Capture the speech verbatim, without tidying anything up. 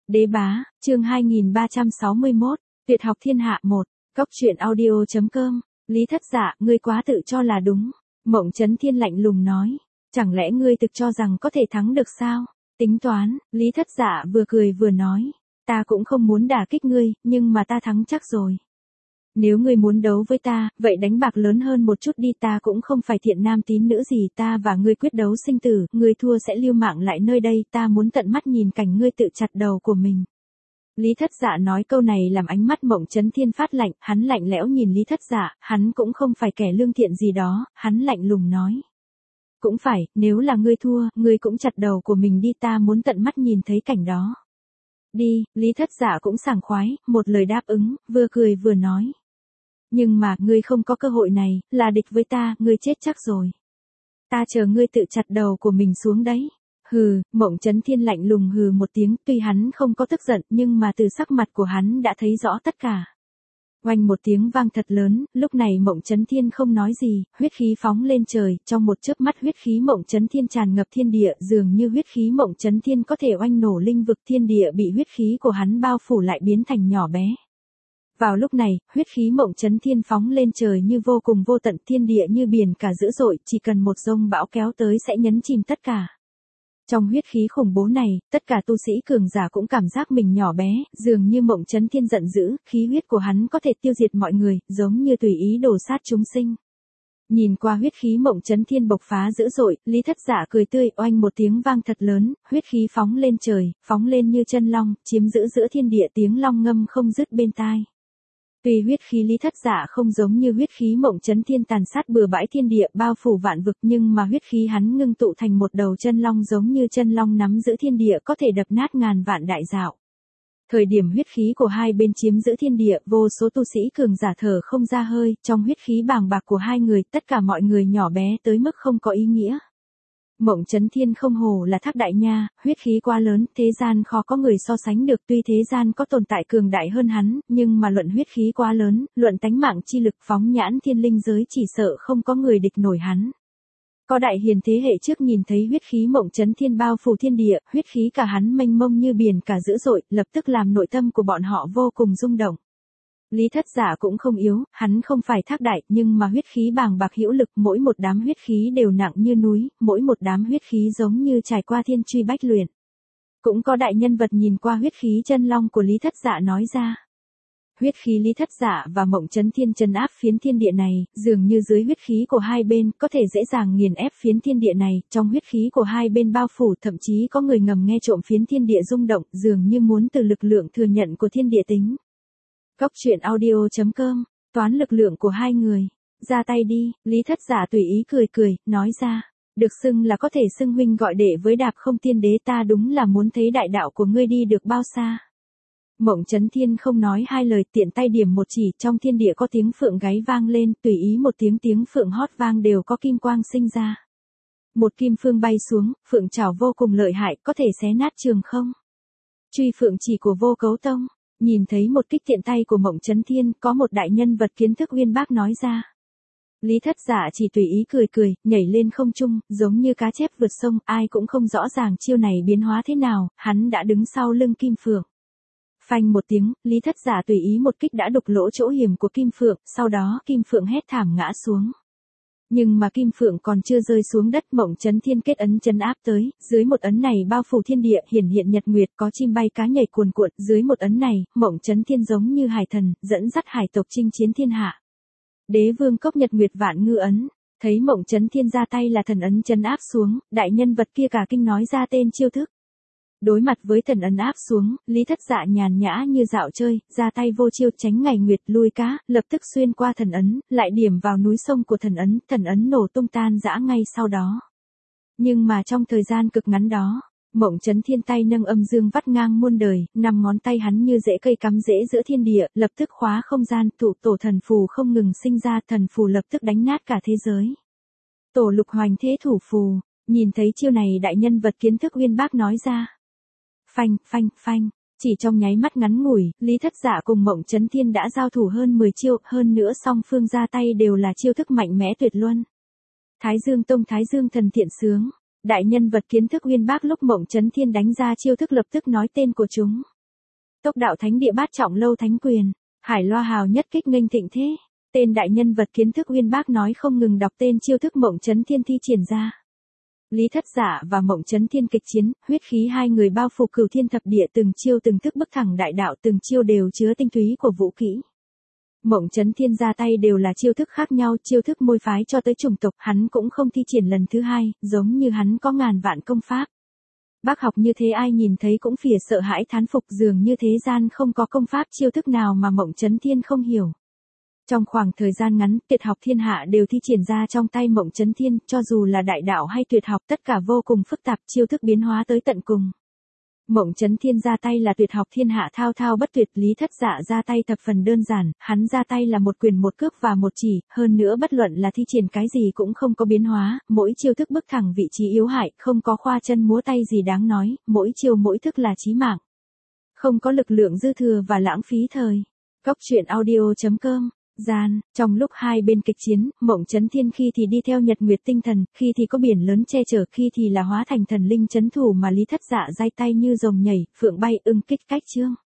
Đế bá, chương hai nghìn ba trăm sáu mươi mốt, tuyệt học thiên hạ một, cốc truyện audio.com, Lý Thất Dạ, ngươi quá tự cho là đúng. Mộng Chấn Thiên lạnh lùng nói, chẳng lẽ ngươi thực cho rằng có thể thắng được sao? Tính toán, Lý Thất Dạ vừa cười vừa nói, ta cũng không muốn đả kích ngươi, nhưng mà ta thắng chắc rồi. Nếu ngươi muốn đấu với ta, vậy đánh bạc lớn hơn một chút đi, ta cũng không phải thiện nam tín nữ gì, ta và ngươi quyết đấu sinh tử, ngươi thua sẽ lưu mạng lại nơi đây, ta muốn tận mắt nhìn cảnh ngươi tự chặt đầu của mình. Lý Thất Dạ nói câu này làm ánh mắt Mộng Chấn Thiên phát lạnh, hắn lạnh lẽo nhìn Lý Thất Dạ, hắn cũng không phải kẻ lương thiện gì đó, hắn lạnh lùng nói. Cũng phải, nếu là ngươi thua, ngươi cũng chặt đầu của mình đi, ta muốn tận mắt nhìn thấy cảnh đó. Đi, Lý Thất Dạ cũng sảng khoái, một lời đáp ứng, vừa cười vừa nói. Nhưng mà, ngươi không có cơ hội này, là địch với ta, ngươi chết chắc rồi. Ta chờ ngươi tự chặt đầu của mình xuống đấy. Hừ, Mộng Chấn Thiên lạnh lùng hừ một tiếng, tuy hắn không có tức giận, nhưng mà từ sắc mặt của hắn đã thấy rõ tất cả. Oanh một tiếng vang thật lớn, lúc này Mộng Chấn Thiên không nói gì, huyết khí phóng lên trời, trong một chớp mắt huyết khí Mộng Chấn Thiên tràn ngập thiên địa, dường như huyết khí Mộng Chấn Thiên có thể oanh nổ linh vực, thiên địa bị huyết khí của hắn bao phủ lại biến thành nhỏ bé. Vào lúc này, huyết khí Mộng Chấn Thiên phóng lên trời như vô cùng vô tận, thiên địa như biển cả dữ dội, chỉ cần một dông bão kéo tới sẽ nhấn chìm tất cả. Trong huyết khí khủng bố này, tất cả tu sĩ cường giả cũng cảm giác mình nhỏ bé, dường như Mộng Chấn Thiên giận dữ, khí huyết của hắn có thể tiêu diệt mọi người, giống như tùy ý đổ sát chúng sinh. Nhìn qua huyết khí Mộng Chấn Thiên bộc phá dữ dội, Lý Thất Dạ cười tươi, oanh một tiếng vang thật lớn, huyết khí phóng lên trời, phóng lên như chân long, chiếm giữ giữa thiên địa, tiếng long ngâm không dứt bên tai. Tuy huyết khí Lý Thất Dạ không giống như huyết khí Mộng Chấn Thiên tàn sát bừa bãi thiên địa bao phủ vạn vực, nhưng mà huyết khí hắn ngưng tụ thành một đầu chân long, giống như chân long nắm giữ thiên địa, có thể đập nát ngàn vạn đại dạo. Thời điểm huyết khí của hai bên chiếm giữ thiên địa, vô số tu sĩ cường giả thở không ra hơi, trong huyết khí bàng bạc của hai người, tất cả mọi người nhỏ bé tới mức không có ý nghĩa. Mộng Chấn Thiên không hổ là Thác Đại Nha, huyết khí quá lớn, thế gian khó có người so sánh được, tuy thế gian có tồn tại cường đại hơn hắn, nhưng mà luận huyết khí quá lớn, luận tánh mạng chi lực, phóng nhãn thiên linh giới chỉ sợ không có người địch nổi hắn. Có đại hiền thế hệ trước nhìn thấy huyết khí Mộng Chấn Thiên bao phủ thiên địa, huyết khí cả hắn mênh mông như biển cả dữ dội, lập tức làm nội tâm của bọn họ vô cùng rung động. Lý Thất Dạ cũng không yếu, hắn không phải Thác Đại, nhưng mà huyết khí bàng bạc hữu lực, mỗi một đám huyết khí đều nặng như núi, mỗi một đám huyết khí giống như trải qua thiên truy bách luyện. Cũng có đại nhân vật nhìn qua huyết khí chân long của Lý Thất Dạ nói ra. Huyết khí Lý Thất Dạ và Mộng Chấn Thiên trấn áp phiến thiên địa này, dường như dưới huyết khí của hai bên, có thể dễ dàng nghiền ép phiến thiên địa này, trong huyết khí của hai bên bao phủ, thậm chí có người ngầm nghe trộm phiến thiên địa rung động, dường như muốn từ lực lượng thừa nhận của thiên địa tính. Cốc truyện audio.com, toán lực lượng của hai người. Ra tay đi, Lý Thất Dạ tùy ý cười cười, nói ra. Được xưng là có thể xưng huynh gọi đệ với Đạp Không Tiên Đế, ta đúng là muốn thấy đại đạo của ngươi đi được bao xa. Mộng Chấn Thiên không nói hai lời, tiện tay điểm một chỉ, trong thiên địa có tiếng phượng gáy vang lên, tùy ý một tiếng tiếng phượng hót vang đều có kim quang sinh ra. Một kim phương bay xuống, phượng trảo vô cùng lợi hại, có thể xé nát trường không. Truy phượng chỉ của Vô Cấu Tông. Nhìn thấy một kích tiện tay của Mộng Chấn Thiên, có một đại nhân vật kiến thức uyên bác nói ra. Lý Thất Dạ chỉ tùy ý cười cười, nhảy lên không trung, giống như cá chép vượt sông, ai cũng không rõ ràng chiêu này biến hóa thế nào, hắn đã đứng sau lưng Kim Phượng. Phanh một tiếng, Lý Thất Dạ tùy ý một kích đã đục lỗ chỗ hiểm của Kim Phượng, sau đó Kim Phượng hét thảm ngã xuống. Nhưng mà Kim Phượng còn chưa rơi xuống đất, Mộng Chấn Thiên kết ấn trấn áp tới, dưới một ấn này bao phủ thiên địa, hiển hiện nhật nguyệt, có chim bay cá nhảy cuồn cuộn, dưới một ấn này, Mộng Chấn Thiên giống như hải thần, dẫn dắt hải tộc chinh chiến thiên hạ. Đế vương cốc nhật nguyệt vạn ngư ấn, thấy Mộng Chấn Thiên ra tay là thần ấn trấn áp xuống, đại nhân vật kia cả kinh nói ra tên chiêu thức. Đối mặt với thần ấn áp xuống, Lý Thất Dạ nhàn nhã như dạo chơi, ra tay vô chiêu tránh ngày nguyệt lui cá, lập tức xuyên qua thần ấn, lại điểm vào núi sông của thần ấn, thần ấn nổ tung tan rã ngay sau đó. Nhưng mà trong thời gian cực ngắn đó, Mộng Chấn Thiên tay nâng âm dương vắt ngang muôn đời, năm ngón tay hắn như rễ cây cắm rễ giữa thiên địa, lập tức khóa không gian, tụ tổ thần phù không ngừng sinh ra, thần phù lập tức đánh nát cả thế giới. Tổ lục hoành thế thủ phù, nhìn thấy chiêu này đại nhân vật kiến thức uyên bác nói ra. Phanh, phanh, phanh, chỉ trong nháy mắt ngắn ngủi, Lý Thất Dạ cùng Mộng Chấn Thiên đã giao thủ hơn mười chiêu, hơn nữa song phương ra tay đều là chiêu thức mạnh mẽ tuyệt luân. Thái Dương Tông Thái Dương Thần Thiện Sướng, đại nhân vật kiến thức uyên bác lúc Mộng Chấn Thiên đánh ra chiêu thức lập tức nói tên của chúng. Tốc đạo thánh địa bát trọng lâu thánh quyền, Hải Loa hào nhất kích nghênh thịnh thế. Tên đại nhân vật kiến thức uyên bác nói không ngừng đọc tên chiêu thức Mộng Chấn Thiên thi triển ra. Lý Thất Dạ và Mộng Chấn Thiên kịch chiến, huyết khí hai người bao phủ cửu thiên thập địa, từng chiêu từng thức bức thẳng đại đạo, từng chiêu đều chứa tinh túy của vũ kỹ. Mộng Chấn Thiên ra tay đều là chiêu thức khác nhau, chiêu thức môi phái cho tới chủng tộc, hắn cũng không thi triển lần thứ hai, giống như hắn có ngàn vạn công pháp. Bác học như thế ai nhìn thấy cũng phìa sợ hãi thán phục, dường như thế gian không có công pháp chiêu thức nào mà Mộng Chấn Thiên không hiểu. Trong khoảng thời gian ngắn, tuyệt học thiên hạ đều thi triển ra trong tay Mộng Chấn Thiên, cho dù là đại đạo hay tuyệt học tất cả vô cùng phức tạp, chiêu thức biến hóa tới tận cùng. Mộng Chấn Thiên ra tay là tuyệt học thiên hạ thao thao bất tuyệt, Lý Thất Dạ ra tay thập phần đơn giản, hắn ra tay là một quyền một cước và một chỉ, hơn nữa bất luận là thi triển cái gì cũng không có biến hóa, mỗi chiêu thức bức thẳng vị trí yếu hại, không có khoa chân múa tay gì đáng nói, mỗi chiêu mỗi thức là chí mạng. Không có lực lượng dư thừa và lãng phí thời. Cốc truyện audio chấm com gian, trong lúc hai bên kịch chiến, Mộng Chấn Thiên khi thì đi theo nhật nguyệt tinh thần, khi thì có biển lớn che chở, khi thì là hóa thành thần linh trấn thủ mà Lý Thất Dạ giai tay như rồng nhảy, phượng bay, ưng kích cách chương.